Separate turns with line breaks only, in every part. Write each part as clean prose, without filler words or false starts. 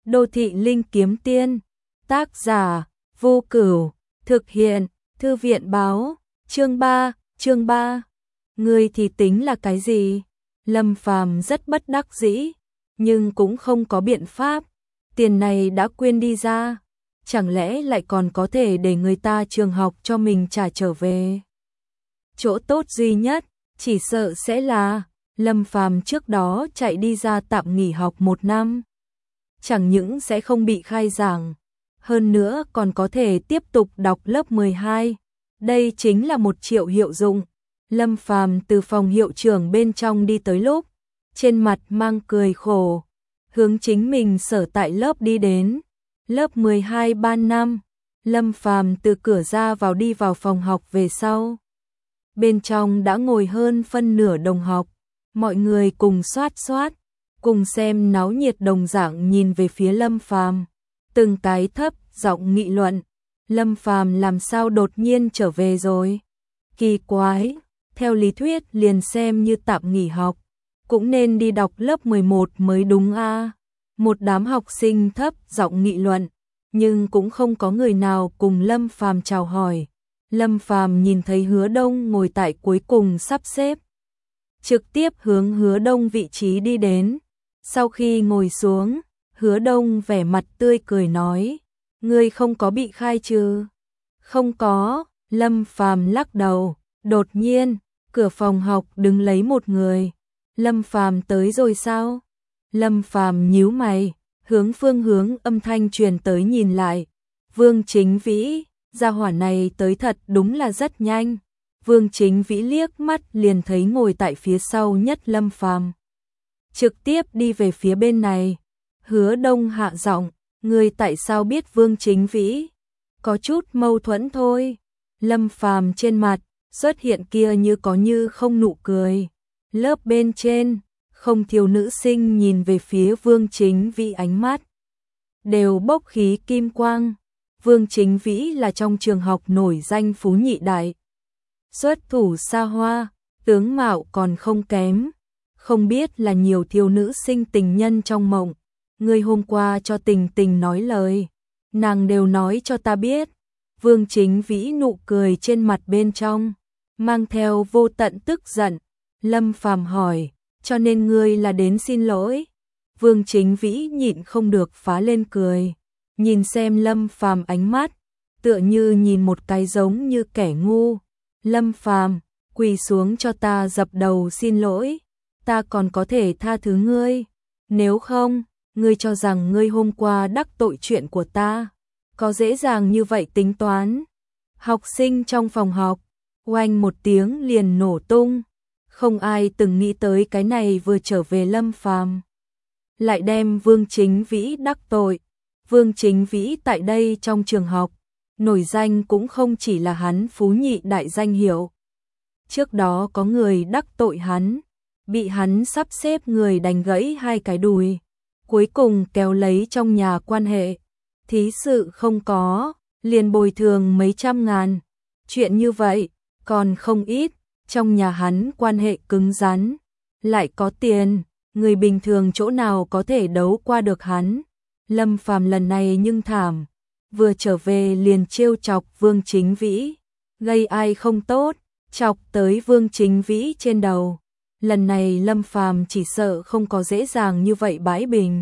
Đô thị linh kiếm tiên. Tác giả Vô Cửu. Thực hiện Thư viện báo. Chương 3. Ngươi thì tính là cái gì? Lâm Phàm rất bất đắc dĩ, nhưng cũng không có biện pháp. Tiền này đã quyên đi ra, chẳng lẽ lại còn có thể để người ta trường học cho mình trả trở về? Chỗ tốt duy nhất chỉ sợ sẽ là Lâm Phàm trước đó chạy đi ra tạm nghỉ học 1 năm. Chẳng những sẽ không bị khai giảng, hơn nữa còn có thể tiếp tục đọc lớp 12. Đây chính là 1 triệu hiệu dụng. Lâm Phàm từ phòng hiệu trưởng bên trong đi tới lúc, trên mặt mang cười khổ, hướng chính mình sở tại lớp đi đến. Lớp 12 ban năm, Lâm Phàm từ cửa ra vào đi vào phòng học về sau. Bên trong đã ngồi hơn phân nửa đồng học, mọi người cùng xoát, cùng xem náo nhiệt đồng dạng nhìn về phía Lâm Phàm, từng cái thấp giọng nghị luận, Lâm Phàm làm sao đột nhiên trở về rồi? Kỳ quái, theo lý thuyết liền xem như tạm nghỉ học, cũng nên đi đọc lớp 11 mới đúng a. Một đám học sinh thấp giọng nghị luận, nhưng cũng không có người nào cùng Lâm Phàm chào hỏi. Lâm Phàm nhìn thấy Hứa Đông ngồi tại cuối cùng sắp xếp, trực tiếp hướng Hứa Đông vị trí đi đến. Sau khi ngồi xuống, Hứa Đông vẻ mặt tươi cười nói, ngươi không có bị khai trừ? Không có. Lâm Phàm lắc đầu. Đột nhiên, cửa phòng học đứng lấy một người. Lâm Phàm tới rồi sao? Lâm Phàm nhíu mày, hướng phương hướng âm thanh truyền tới nhìn lại. Vương Chính Vĩ, gia hỏa này tới thật đúng là rất nhanh. Vương Chính Vĩ liếc mắt liền thấy ngồi tại phía sau nhất Lâm Phàm, trực tiếp đi về phía bên này. Hứa Đông hạ giọng, ngươi tại sao biết Vương Chính Vĩ? Có chút mâu thuẫn thôi. Lâm Phàm trên mặt xuất hiện kia như có như không nụ cười. Lớp bên trên, không thiếu nữ sinh nhìn về phía Vương Chính Vĩ, ánh mắt đều bốc khí kim quang. Vương Chính Vĩ là trong trường học nổi danh phú nhị đại, xuất thủ xa hoa, tướng mạo còn không kém. Không biết là nhiều thiếu nữ sinh tình nhân trong mộng. Ngươi hôm qua cho Tình Tình nói lời, nàng đều nói cho ta biết. Vương Chính Vĩ nụ cười trên mặt bên trong mang theo vô tận tức giận. Lâm Phàm hỏi, cho nên ngươi là đến xin lỗi? Vương Chính Vĩ nhịn không được phá lên cười, nhìn xem Lâm Phàm ánh mắt tựa như nhìn một cái giống như kẻ ngu. Lâm Phàm, quỳ xuống cho ta dập đầu xin lỗi, ta còn có thể tha thứ ngươi. Nếu không, ngươi cho rằng ngươi hôm qua đắc tội chuyện của ta có dễ dàng như vậy tính toán? Học sinh trong phòng học oanh một tiếng liền nổ tung. Không ai từng nghĩ tới cái này vừa trở về Lâm Phàm lại đem Vương Chính Vĩ đắc tội. Vương Chính Vĩ tại đây trong trường học nổi danh cũng không chỉ là hắn phú nhị đại danh hiệu. Trước đó có người đắc tội hắn, bị hắn sắp xếp người đánh gãy 2 cái đùi, cuối cùng kéo lấy trong nhà quan hệ. Thí sự không có, liền bồi thường mấy trăm ngàn. Chuyện như vậy còn không ít. Trong nhà hắn quan hệ cứng rắn, lại có tiền, người bình thường chỗ nào có thể đấu qua được hắn. Lâm Phàm lần này nhưng thảm, vừa trở về liền trêu chọc Vương Chính Vĩ, gây ai không tốt, chọc tới Vương Chính Vĩ trên đầu. Lần này Lâm Phàm chỉ sợ không có dễ dàng như vậy bãi bình.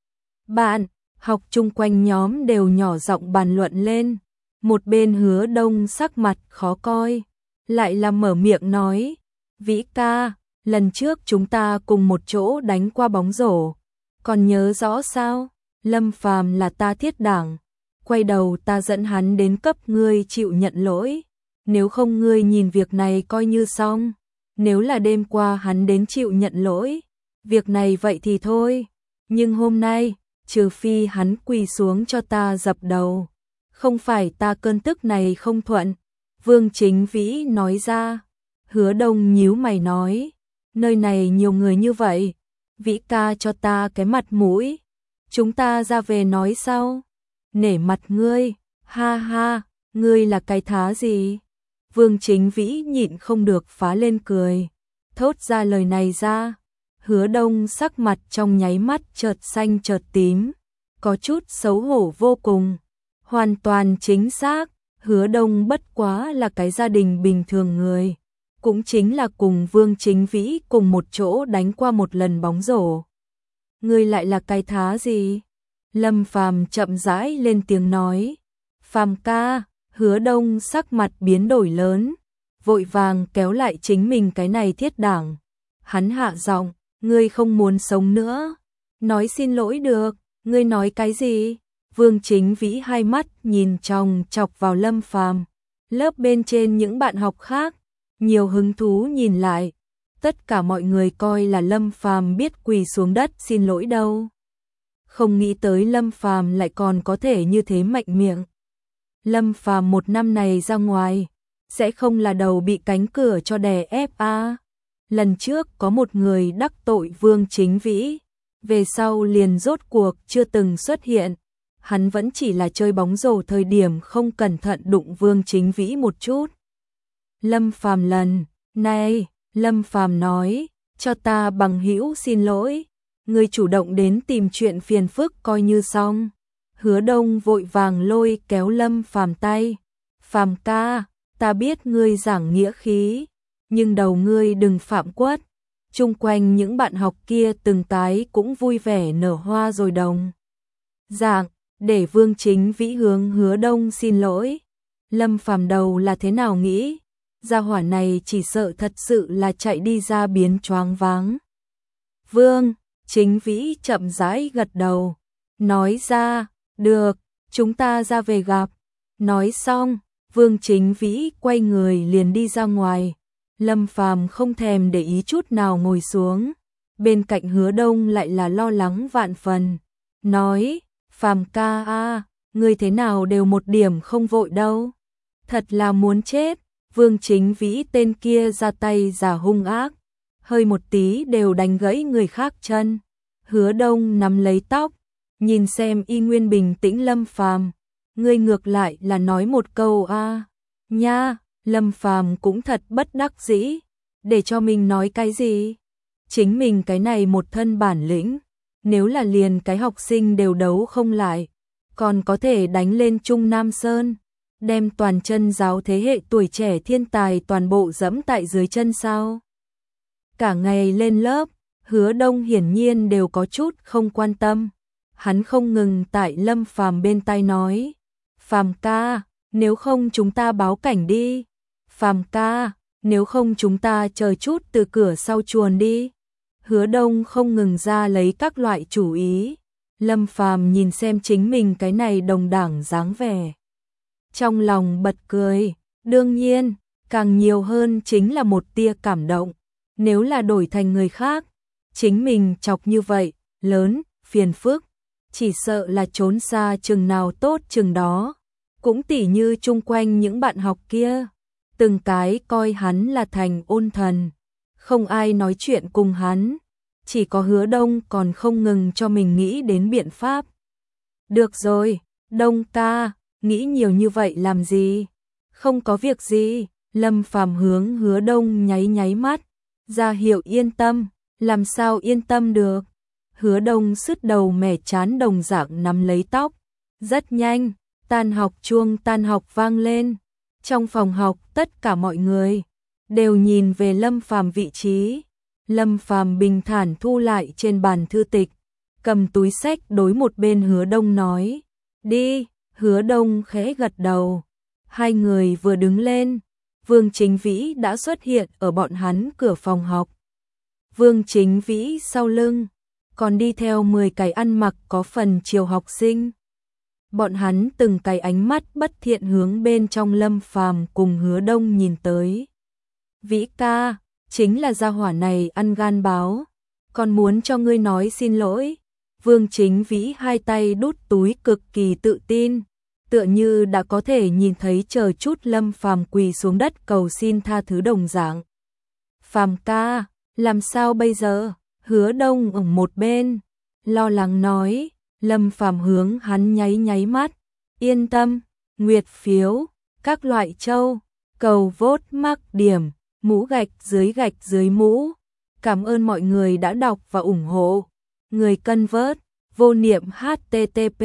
Bạn học chung quanh nhóm đều nhỏ giọng bàn luận lên. Một bên Hứa Đông sắc mặt khó coi, lại là mở miệng nói, Vĩ ca, lần trước chúng ta cùng một chỗ đánh qua bóng rổ, còn nhớ rõ sao? Lâm Phàm là ta thiết đảng, quay đầu ta dẫn hắn đến cấp ngươi chịu nhận lỗi. Nếu không ngươi nhìn việc này coi như xong. Nếu là đêm qua hắn đến chịu nhận lỗi, việc này vậy thì thôi. Nhưng hôm nay, trừ phi hắn quỳ xuống cho ta dập đầu, không phải ta cơn tức này không thuận. Vương Chính Vĩ nói ra. Hứa Đông nhíu mày nói, nơi này nhiều người như vậy, Vĩ ca cho ta cái mặt mũi, chúng ta ra về nói sau. Nể mặt ngươi, ha ha, ngươi là cái thá gì? Vương Chính Vĩ nhịn không được phá lên cười, thốt ra lời này ra. Hứa Đông sắc mặt trong nháy mắt chợt xanh chợt tím, có chút xấu hổ vô cùng. Hoàn toàn chính xác, Hứa Đông bất quá là cái gia đình bình thường người, cũng chính là cùng Vương Chính Vĩ cùng một chỗ đánh qua một lần bóng rổ. Ngươi lại là cái thá gì? Lâm Phàm chậm rãi lên tiếng nói. Phàm ca, Hứa Đông sắc mặt biến đổi lớn, vội vàng kéo lại chính mình cái này thiết đảng. Hắn hạ giọng, ngươi không muốn sống nữa. Nói xin lỗi được, ngươi nói cái gì? Vương Chính Vĩ hai mắt nhìn chòng chọc vào Lâm Phàm. Lớp bên trên những bạn học khác, nhiều hứng thú nhìn lại. Tất cả mọi người coi là Lâm Phàm biết quỳ xuống đất xin lỗi đâu. Không nghĩ tới Lâm Phàm lại còn có thể như thế mạnh miệng. Lâm Phàm một năm này ra ngoài, sẽ không là đầu bị cánh cửa cho đè ép à. Lần trước có một người đắc tội Vương Chính Vĩ, về sau liền rốt cuộc chưa từng xuất hiện. Hắn vẫn chỉ là chơi bóng rổ thời điểm không cẩn thận đụng Vương Chính Vĩ một chút. Lâm Phàm lần này, Lâm Phàm nói, cho ta bằng hữu xin lỗi, người chủ động đến tìm chuyện phiền phức coi như xong. Hứa Đông vội vàng lôi kéo Lâm Phàm tay. Phàm ca, ta biết ngươi giảng nghĩa khí, nhưng đầu ngươi đừng phạm quất. Chung quanh những bạn học kia từng cái cũng vui vẻ nở hoa rồi đồng dạng, để Vương Chính Vĩ hướng Hứa Đông xin lỗi. Lâm Phàm đầu là thế nào nghĩ? Gia hỏa này chỉ sợ thật sự là chạy đi ra biến choáng váng. Vương Chính Vĩ chậm rãi gật đầu, nói ra, được, chúng ta ra về gặp. Nói xong, Vương Chính Vĩ quay người liền đi ra ngoài. Lâm Phàm không thèm để ý chút nào ngồi xuống. Bên cạnh Hứa Đông lại là lo lắng vạn phần. Nói, Phàm ca a, ngươi thế nào đều một điểm không vội đâu. Thật là muốn chết. Vương Chính Vĩ tên kia ra tay giả hung ác, hơi một tí đều đánh gãy người khác chân. Hứa Đông nắm lấy tóc, nhìn xem y nguyên bình tĩnh Lâm Phàm, ngươi ngược lại là nói một câu a. Nha, Lâm Phàm cũng thật bất đắc dĩ, để cho mình nói cái gì? Chính mình cái này một thân bản lĩnh, nếu là liền cái học sinh đều đấu không lại, còn có thể đánh lên Trung Nam Sơn, đem toàn chân giáo thế hệ tuổi trẻ thiên tài toàn bộ dẫm tại dưới chân sao? Cả ngày lên lớp, Hứa Đông hiển nhiên đều có chút không quan tâm. Hắn không ngừng tại Lâm Phàm bên tai nói, Phàm ca, nếu không chúng ta báo cảnh đi. Phàm ca, nếu không chúng ta chờ chút từ cửa sau chuồn đi. Hứa Đông không ngừng ra lấy các loại chủ ý. Lâm Phàm nhìn xem chính mình cái này đồng đảng dáng vẻ, trong lòng bật cười. Đương nhiên, càng nhiều hơn chính là một tia cảm động. Nếu là đổi thành người khác, chính mình chọc như vậy, lớn, phiền phức, chỉ sợ là trốn xa chừng nào tốt chừng đó. Cũng tỉ như chung quanh những bạn học kia, từng cái coi hắn là thành ôn thần, không ai nói chuyện cùng hắn, chỉ có Hứa Đông còn không ngừng cho mình nghĩ đến biện pháp. Được rồi, Đông ca, nghĩ nhiều như vậy làm gì? Không có việc gì. Lâm Phàm hướng Hứa Đông nháy nháy mắt, ra hiệu yên tâm. Làm sao yên tâm được? Hứa Đông sứt đầu mẻ chán đồng dạng nắm lấy tóc. Rất nhanh, tan học chuông tan học vang lên. Trong phòng học tất cả mọi người đều nhìn về Lâm Phàm vị trí. Lâm Phàm bình thản thu lại trên bàn thư tịch, cầm túi xách đối một bên Hứa Đông nói, đi. Hứa Đông khẽ gật đầu. Hai người vừa đứng lên, Vương Chính Vĩ đã xuất hiện ở bọn hắn cửa phòng học. Vương Chính Vĩ sau lưng còn đi theo 10 cái ăn mặc có phần chiều học sinh. Bọn hắn từng cái ánh mắt bất thiện hướng bên trong Lâm Phàm cùng Hứa Đông nhìn tới. Vĩ ca, chính là gia hỏa này ăn gan báo, còn muốn cho ngươi nói xin lỗi. Vương Chính Vĩ hai tay đút túi cực kỳ tự tin, tựa như đã có thể nhìn thấy chờ chút Lâm Phàm quỳ xuống đất cầu xin tha thứ đồng dạng. Phàm ca, làm sao bây giờ? Hứa Đông ở một bên lo lắng nói. Lâm Phàm hướng hắn nháy nháy mắt, yên tâm, nguyệt phiếu, các loại châu, cầu vote mắc điểm, mũ gạch dưới mũ. Cảm ơn mọi người đã đọc và ủng hộ. Người cân vớt, Vô niệm http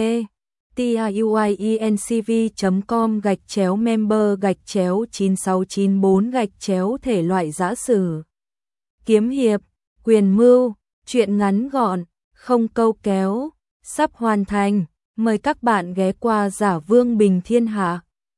tiuincv.com/member/9694- thể loại giã sử, kiếm hiệp, quyền mưu, truyện ngắn gọn, không câu kéo, sắp hoàn thành. Mời các bạn ghé qua Giả Vương Bình Thiên Hạ.